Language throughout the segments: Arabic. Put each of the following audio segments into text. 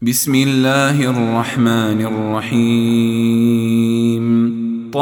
بسم الله الرحمن الرحيم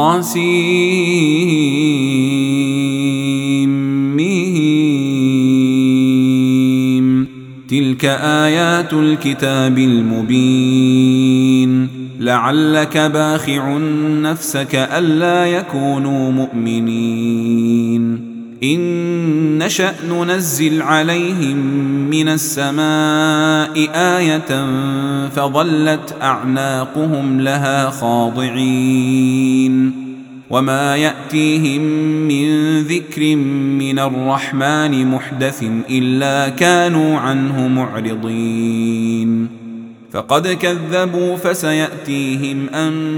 طاسيم تلك آيات الكتاب المبين لعلك باخع نفسك ألا يكونوا مؤمنين إن نشأ ننزل عليهم من السماء آية فظلت أعناقهم لها خاضعين وما يأتيهم من ذكر من الرحمن محدث إلا كانوا عنه معرضين فقد كذبوا فسيأتيهم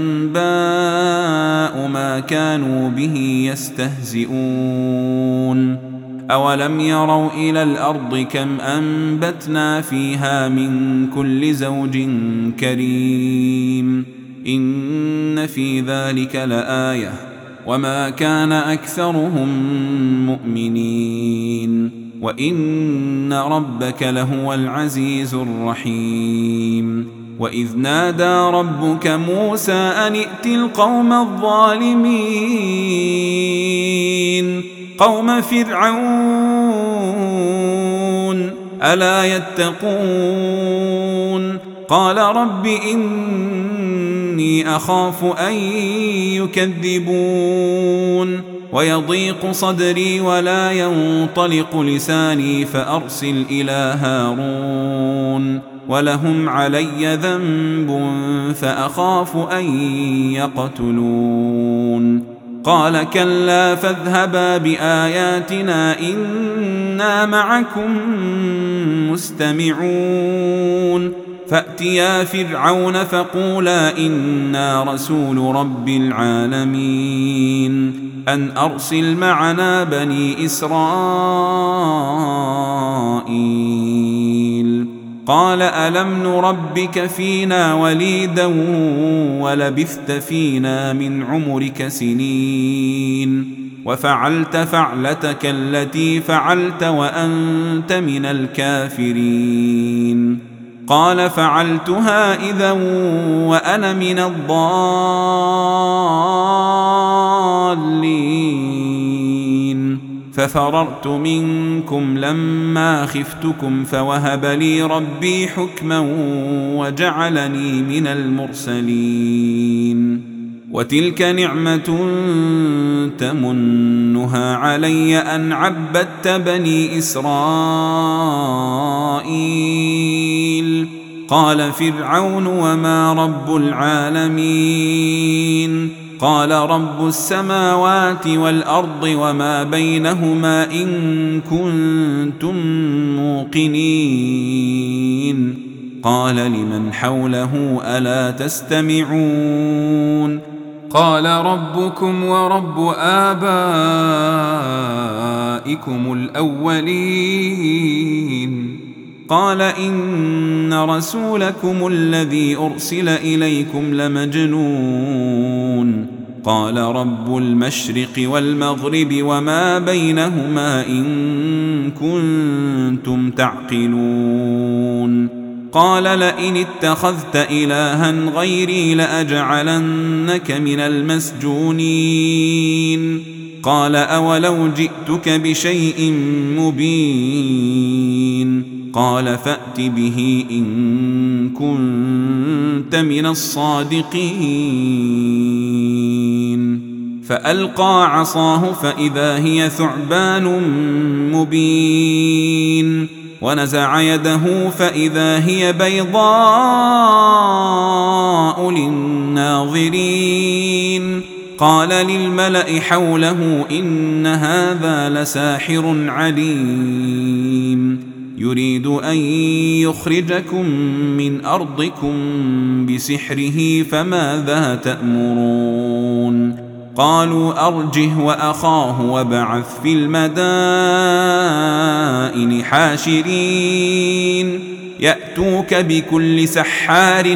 أنباء ما كانوا به يستهزئون أولم يروا إلى الأرض كم أنبتنا فيها من كل زوج كريم إن في ذلك لآية وما كان أكثرهم مؤمنين وإن ربك لهو العزيز الرحيم وإذ نادى ربك موسى أن ائت القوم الظالمين قوم فرعون ألا يتقون قال رب إني أخاف أن يكذبون ويضيق صدري ولا ينطلق لساني فأرسل إلى هارون ولهم علي ذنب فأخاف أن يقتلون قال كلا فاذهبا بآياتنا إنا معكم مستمعون فأتيا فرعون فقولا إنا رسول رب العالمين أن أرسل معنا بني إسرائيل قال ألم نربك فينا وليدا ولبثت فينا من عمرك سنين وفعلت فعلتك التي فعلت وأنت من الكافرين قال فعلتها إذا وأنا من الضالين ففررت منكم لما خفتكم فوهب لي ربي حكما وجعلني من المرسلين وتلك نعمة تمنها علي أن عبدت بني إسرائيل قال فرعون وما رب العالمين قال رب السماوات والأرض وما بينهما إن كنتم موقنين قال لمن حوله ألا تستمعون قال ربكم ورب آبائكم الأولين قال إن رسولكم الذي أرسل إليكم لمجنون قال رب المشرق والمغرب وما بينهما إن كنتم تعقلون قال لئن اتخذت إلها غيري لأجعلنك من المسجونين قال أولو جئتك بشيء مبين قال فأت به إن كنت من الصادقين فألقى عصاه فإذا هي ثعبان مبين ونزع يده فإذا هي بيضاء للناظرين قال للملأ حوله إن هذا لساحر عليم يريد أن يخرجكم من أرضكم بسحره فماذا تأمرون قالوا أرجه وأخاه وابعث في المدائن حاشرين يأتوك بكل سحار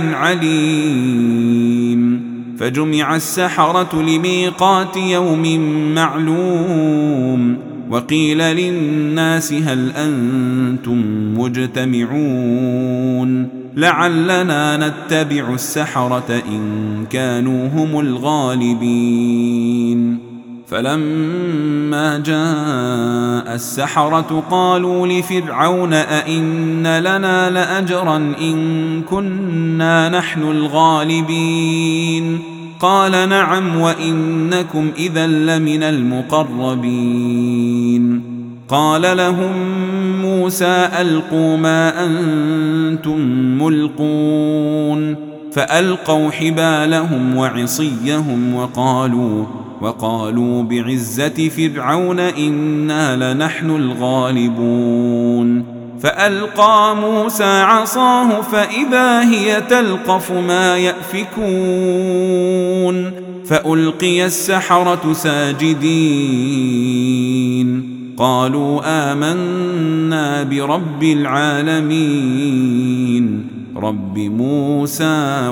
عليم فجمع السحرة لميقات يوم معلوم وقيل للناس هل أنتم مجتمعون لعلنا نتبع السحرة إن كانوا هم الغالبين. فلما جاء السحرة قالوا لفرعون أئن لنا لأجرا إن كنا نحن الغالبين؟ قال نعم وإنكم إذا لمن المقربين. قال لهم موسى ألقوا ما أنتم ملقون، فألقوا حبالهم وعصيهم وقالوا بعزة فرعون إنا لنحن الغالبون. فألقى موسى عصاه فإذا هي تلقف ما يأفكون، فألقي السحرة ساجدين قالوا آمنا برب العالمين رب موسى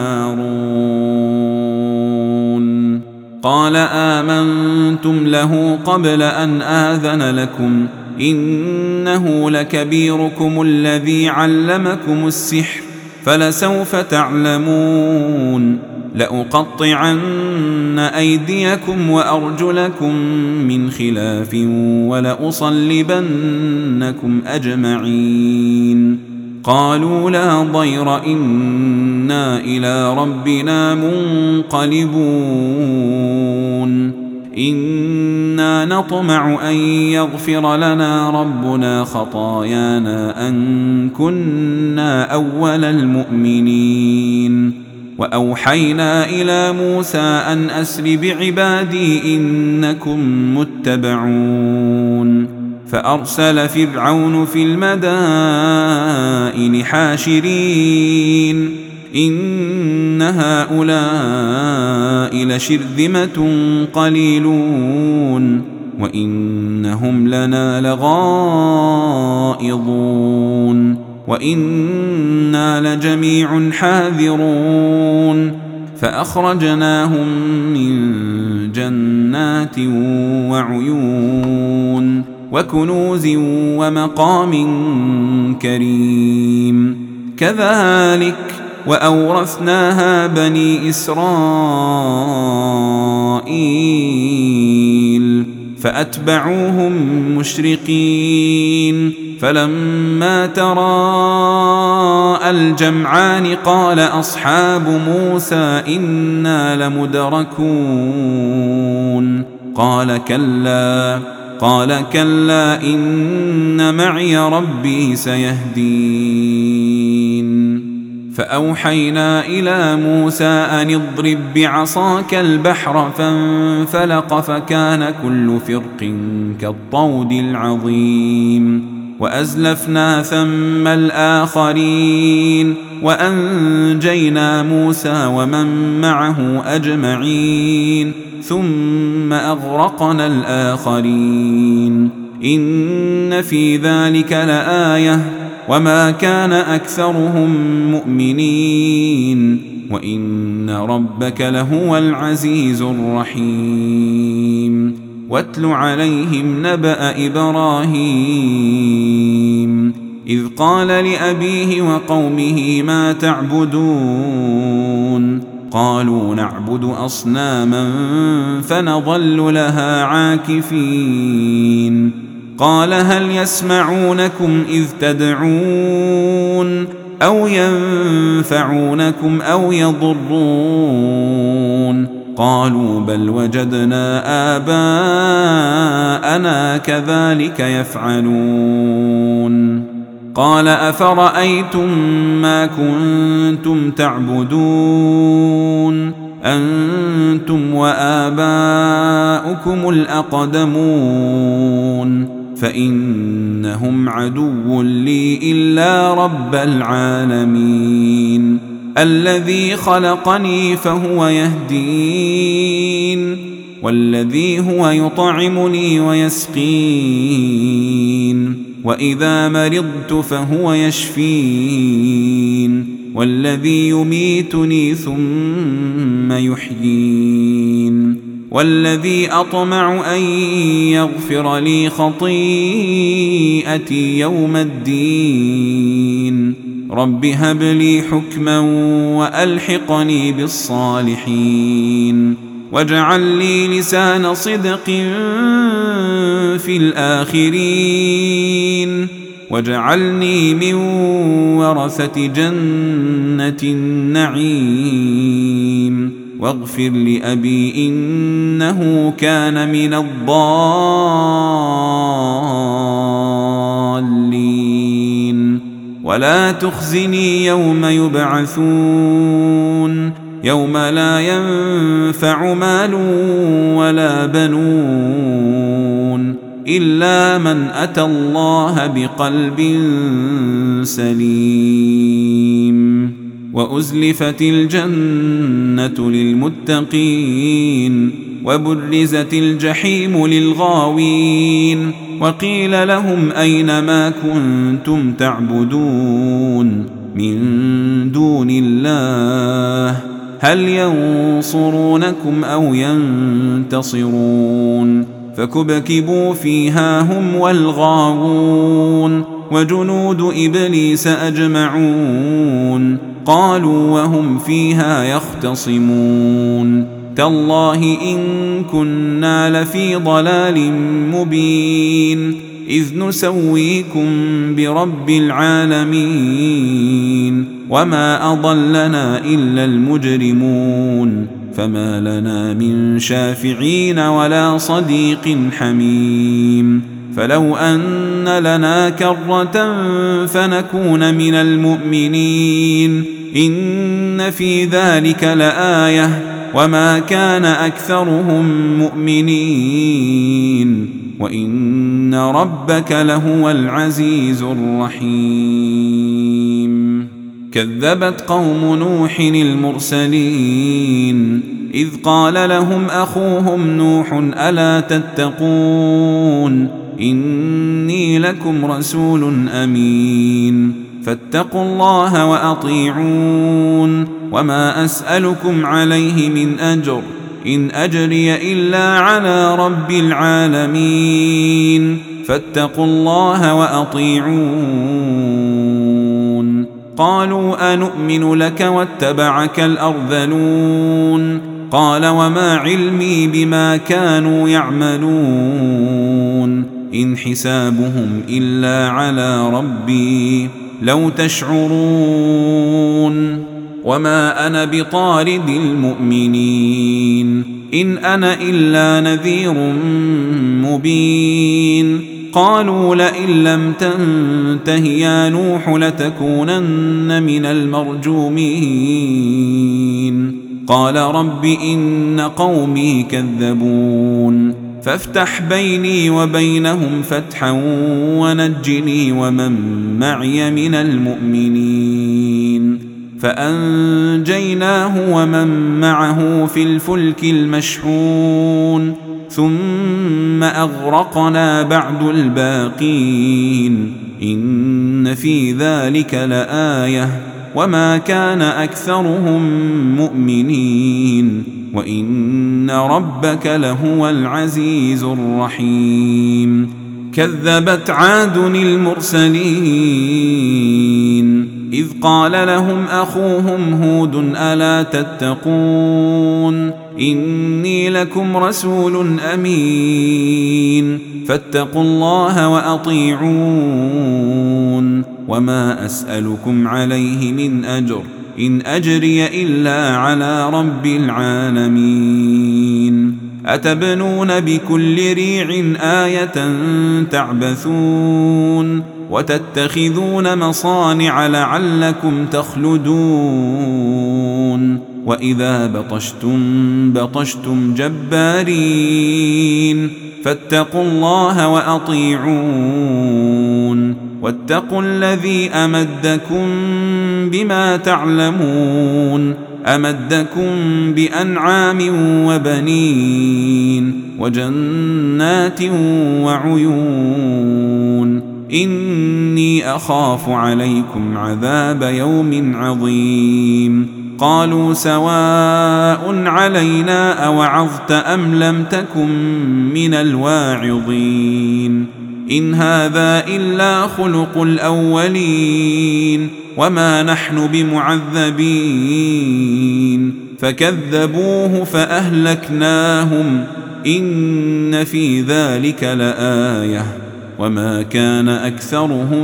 وهارون. قال آمنتم له قبل أن آذن لكم إنه لكبيركم الذي علمكم السحر فلسوف تعلمون لأقطعن أيديكم وأرجلكم من خلاف ولأصلبنكم أجمعين. قالوا لا ضير إنا إلى ربنا منقلبون إنا نطمع أن يغفر لنا ربنا خطايانا أن كنا أول المؤمنين. وأوحينا إلى موسى أن أسر بعبادي إنكم متبعون. فأرسل فرعون في المدائن حاشرين إن هؤلاء لشرذمة قليلون وإنهم لنا لغائظون وإنا لجميع حاذرون. فأخرجناهم من جنات وعيون وكنوز ومقام كريم. كذلك وأورثناها بني إسرائيل فأتبعوهم مشرقين. فلما تراءى الجمعان قال أصحاب موسى إنا لمدركون قال كلا إن معي ربي سيهدين. فأوحينا إلى موسى أن اضرب بعصاك البحر فانفلق فكان كل فرق كالطود العظيم. وأزلفنا ثم الآخرين وأنجينا موسى ومن معه أجمعين ثم أغرقنا الآخرين. إن في ذلك لآية وما كان أكثرهم مؤمنين وإن ربك لهو العزيز الرحيم. واتل عليهم نبأ إبراهيم إذ قال لأبيه وقومه ما تعبدون قالوا نعبد أصناما فنظل لها عاكفين. قال هل يسمعونكم إذ تدعون أو ينفعونكم أو يضرون؟ قالوا بل وجدنا آباءنا كذلك يفعلون. قال أفرأيتم ما كنتم تعبدون أنتم وآباؤكم الأقدمون فإنهم عدو لي إلا رب العالمين الذي خلقني فهو يهدين والذي هو يطعمني ويسقين وإذا مرضت فهو يشفين والذي يميتني ثم يحيين والذي أطمع أن يغفر لي خطيئتي يوم الدين رب هب لي حكما وألحقني بالصالحين واجعل لي لسان صدق في الآخرين واجعلني من ورثة جنة النعيم واغفر لأبي إنه كان من الضالين ولا تخزني يوم يبعثون يوم لا ينفع مال ولا بنون إلا من أتى الله بقلب سليم وأزلفت الجنة للمتقين وبرزت الجحيم للغاوين وقيل لهم أين ما كنتم تعبدون من دون الله هل ينصرونكم أو ينتصرون فكبكبوا فيها هم والغاوون وجنود إبليس أجمعون قالوا وهم فيها يختصمون تالله إن كنا لفي ضلال مبين إذ نسويكم برب العالمين وما أضلنا إلا المجرمون فما لنا من شافعين ولا صديق حميم فلو أن لنا كرة فنكون من المؤمنين إن في ذلك لآية وما كان أكثرهم مؤمنين وإن ربك لهو العزيز الرحيم كذبت قوم نوح المرسلين إذ قال لهم أخوهم نوح ألا تتقون إني لكم رسول أمين فاتقوا الله وأطيعون وما أسألكم عليه من أجر إن أجري إلا على رب العالمين فاتقوا الله وأطيعون قالوا أنؤمن لك واتبعك الأرذلون قال وما علمي بما كانوا يعملون إن حسابهم إلا على ربي لو تشعرون وما أنا بطارد المؤمنين إن أنا إلا نذير مبين قالوا لئن لم تنته يا نوح لتكونن من المرجومين قال رب إن قومي كذبون فافتح بيني وبينهم فتحا ونجني ومن معي من المؤمنين فأنجيناه ومن معه في الفلك المشحون ثم أغرقنا بعد الباقين إن في ذلك لآية وما كان أكثرهم مؤمنين وإن ربك لهو العزيز الرحيم كذبت عاد المرسلين إذ قال لهم أخوهم هود ألا تتقون إني لكم رسول أمين فاتقوا الله وأطيعون وما أسألكم عليه من أجر إن أجري إلا على رب العالمين أتبنون بكل ريع آية تعبثون وتتخذون مصانع لعلكم تخلدون وإذا بطشتم جبارين فاتقوا الله وأطيعون واتقوا الذي أمدكم بما تعلمون أمدكم بأنعام وبنين وجنات وعيون إني أخاف عليكم عذاب يوم عظيم قالوا سواء علينا أوعظت أم لم تكن من الواعظين إن هذا إلا خلق الأولين وما نحن بمعذبين فكذبوه فأهلكناهم إن في ذلك لآية وما كان أكثرهم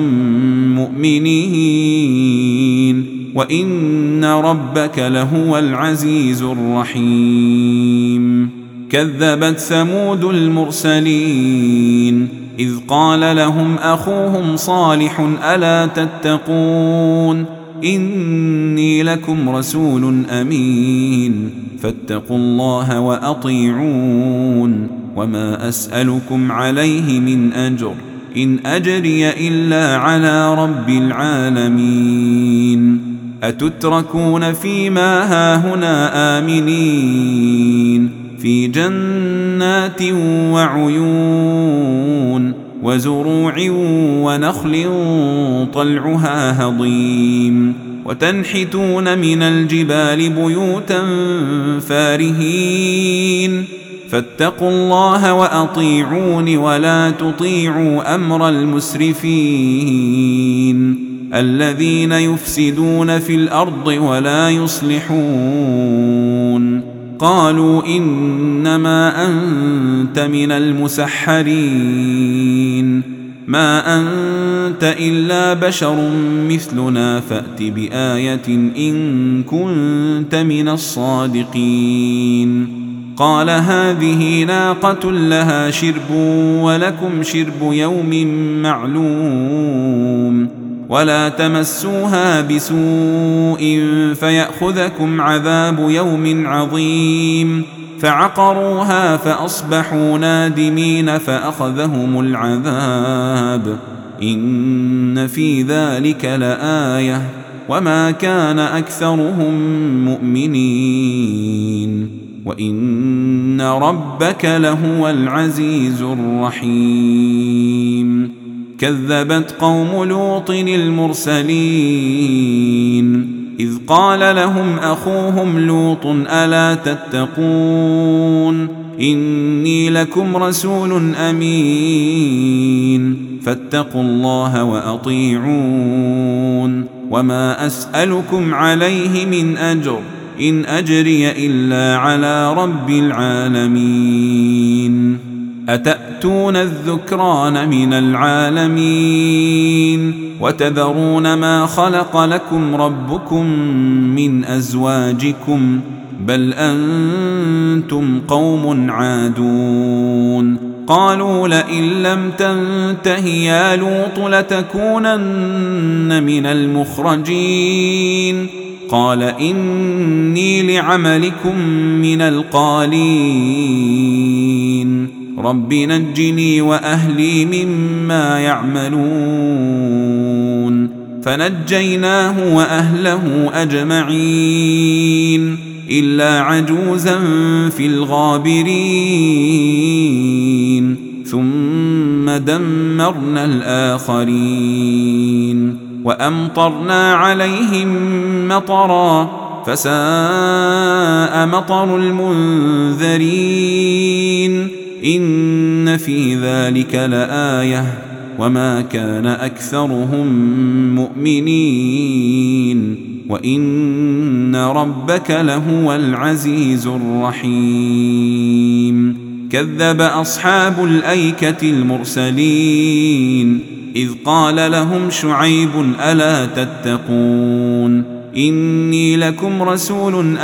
مؤمنين وإن ربك لهو العزيز الرحيم كذبت ثمود المرسلين إذ قال لهم أخوهم صالح ألا تتقون إني لكم رسول أمين فاتقوا الله وأطيعون وما أسألكم عليه من أجر إن أجري إلا على رب العالمين أتتركون فيما هاهنا آمنين في جنات وعيون وزروع ونخل طلعها هضيم وتنحتون من الجبال بيوتا فارهين فاتقوا الله وأطيعون ولا تطيعوا أمر المسرفين الذين يفسدون في الأرض ولا يصلحون قالوا إنما أنت من المسحرين ما أنت إلا بشر مثلنا فأت بآية إن كنت من الصادقين قال هذه ناقة لها شرب ولكم شرب يوم معلوم ولا تمسوها بسوء فيأخذكم عذاب يوم عظيم فعقروها فأصبحوا نادمين فأخذهم العذاب إن في ذلك لآية وما كان أكثرهم مؤمنين وإن ربك لهو العزيز الرحيم كذبت قوم لوط المرسلين إذ قال لهم أخوهم لوط ألا تتقون إني لكم رسول أمين فاتقوا الله وأطيعون وما أسألكم عليه من أجر إن أجري إلا على رب العالمين أتأتون الذكران من العالمين وتذرون ما خلق لكم ربكم من أزواجكم بل أنتم قوم عادون قالوا لئن لم تنته يا لوط لتكونن من المخرجين قال إني لعملكم من القالين رب نجني وأهلي مما يعملون فنجيناه وأهله أجمعين إلا عجوزا في الغابرين ثم دمرنا الآخرين وأمطرنا عليهم مطرا فساء مطر المنذرين إن في ذلك لآية وما كان أكثرهم مؤمنين وإن ربك لهو العزيز الرحيم كذب أصحاب الأيكة المرسلين إذ قال لهم شعيب ألا تتقون إني لكم رسول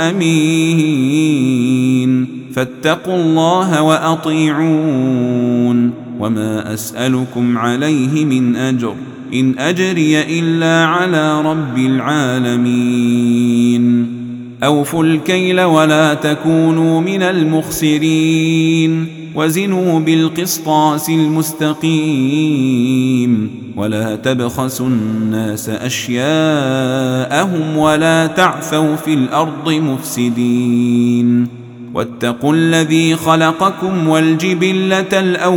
أمين فاتقوا الله وأطيعون وما أسألكم عليه من أجر إن أجري إلا على رب العالمين أوفوا الكيل ولا تكونوا من المخسرين وزنوا بالقسطاس المستقيم ولا تبخسوا الناس أشياءهم ولا تعثوا في الأرض مفسدين واتقوا الذي خلقكم والجبلة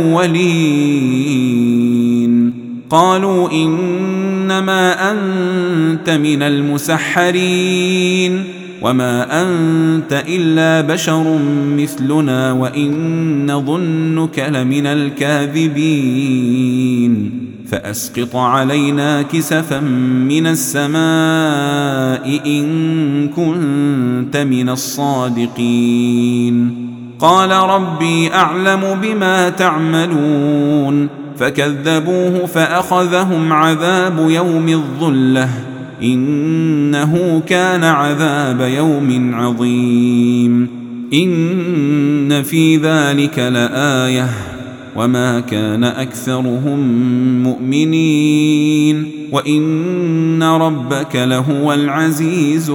الأولين قالوا إنما أنت من المسحرين وما أنت إلا بشر مثلنا وإن نظنك لمن الكاذبين فأسقط علينا كسفا من السماء إن كنت من الصادقين. قال ربي أعلم بما تعملون فكذبوه فأخذهم عذاب يوم الظلة إنه كان عذاب يوم عظيم. إن في ذلك لآية وما كان أكثرهم مؤمنين وإن ربك لهو العزيز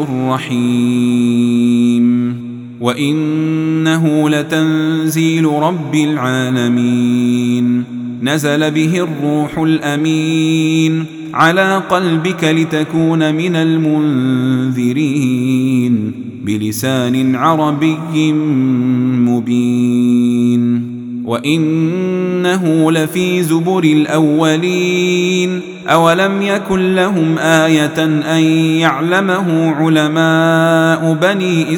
الرحيم. وإنه لتنزيل رب العالمين نزل به الروح الأمين على قلبك لتكون من المنذرين بلسان عربي مبين. وإنه لفي زبر الأولين أولم يكن لهم آية أن يعلمه علماء بني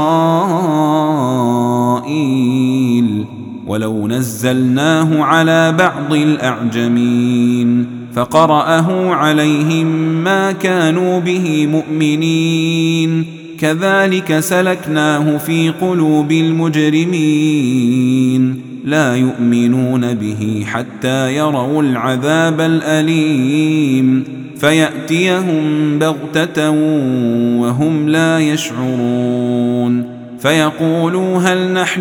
إسرائيل ولو نزلناه على بعض الأعجمين فقرأه عليهم ما كانوا به مؤمنين كذلك سلكناه في قلوب المجرمين لا يؤمنون به حتى يروا العذاب الأليم فيأتيهم بغتة وهم لا يشعرون فيقولوا هل نحن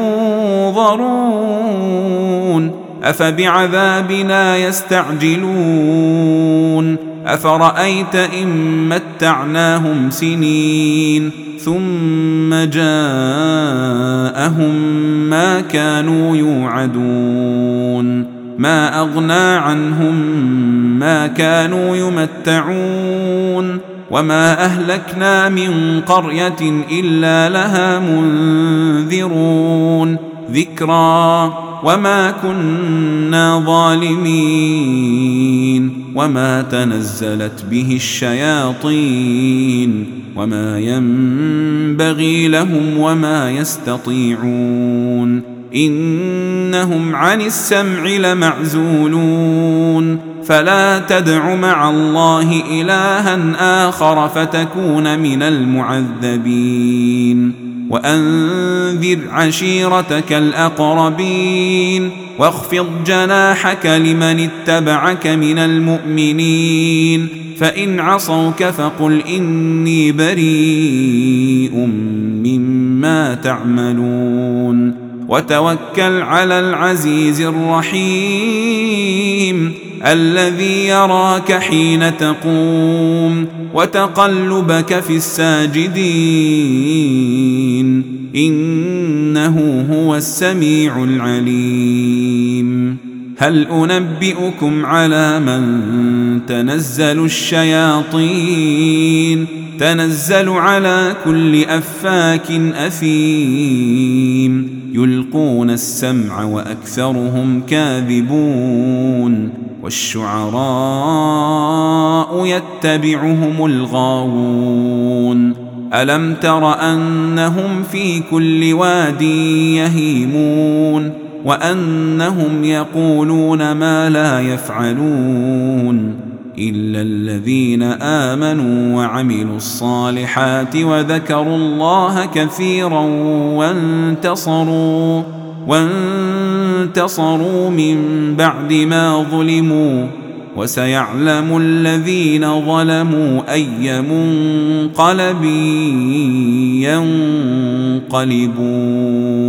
منظرون أفبعذابنا يستعجلون أفرأيت إن متعناهم سنين ثم جاءهم ما كانوا يوعدون ما أغنى عنهم ما كانوا يمتعون وما أهلكنا من قرية إلا لها منذرون ذكرى وما كنا ظالمين وما تنزلت به الشياطين وما ينبغي لهم وما يستطيعون إنهم عن السمع لمعزولون فلا تدع مع الله إلها آخر فتكون من المعذبين وأنذر عشيرتك الأقربين واخفض جناحك لمن اتبعك من المؤمنين فإن عصوك فقل إني بريء مما تعملون وتوكل على العزيز الرحيم الذي يراك حين تقوم وتقلبك في الساجدين إنه هو السميع العليم. هل أنبئكم على من تنزل الشياطين تنزل على كل أفاك أثيم يلقون السمع وأكثرهم كاذبون والشعراء يتبعهم الغاوون ألم تر أنهم في كل واد يهيمون وأنهم يقولون ما لا يفعلون إلا الذين آمنوا وعملوا الصالحات وذكروا الله كثيرا وانتصروا من بعد ما ظلموا وسيعلم الذين ظلموا أي منقلب ينقلبون.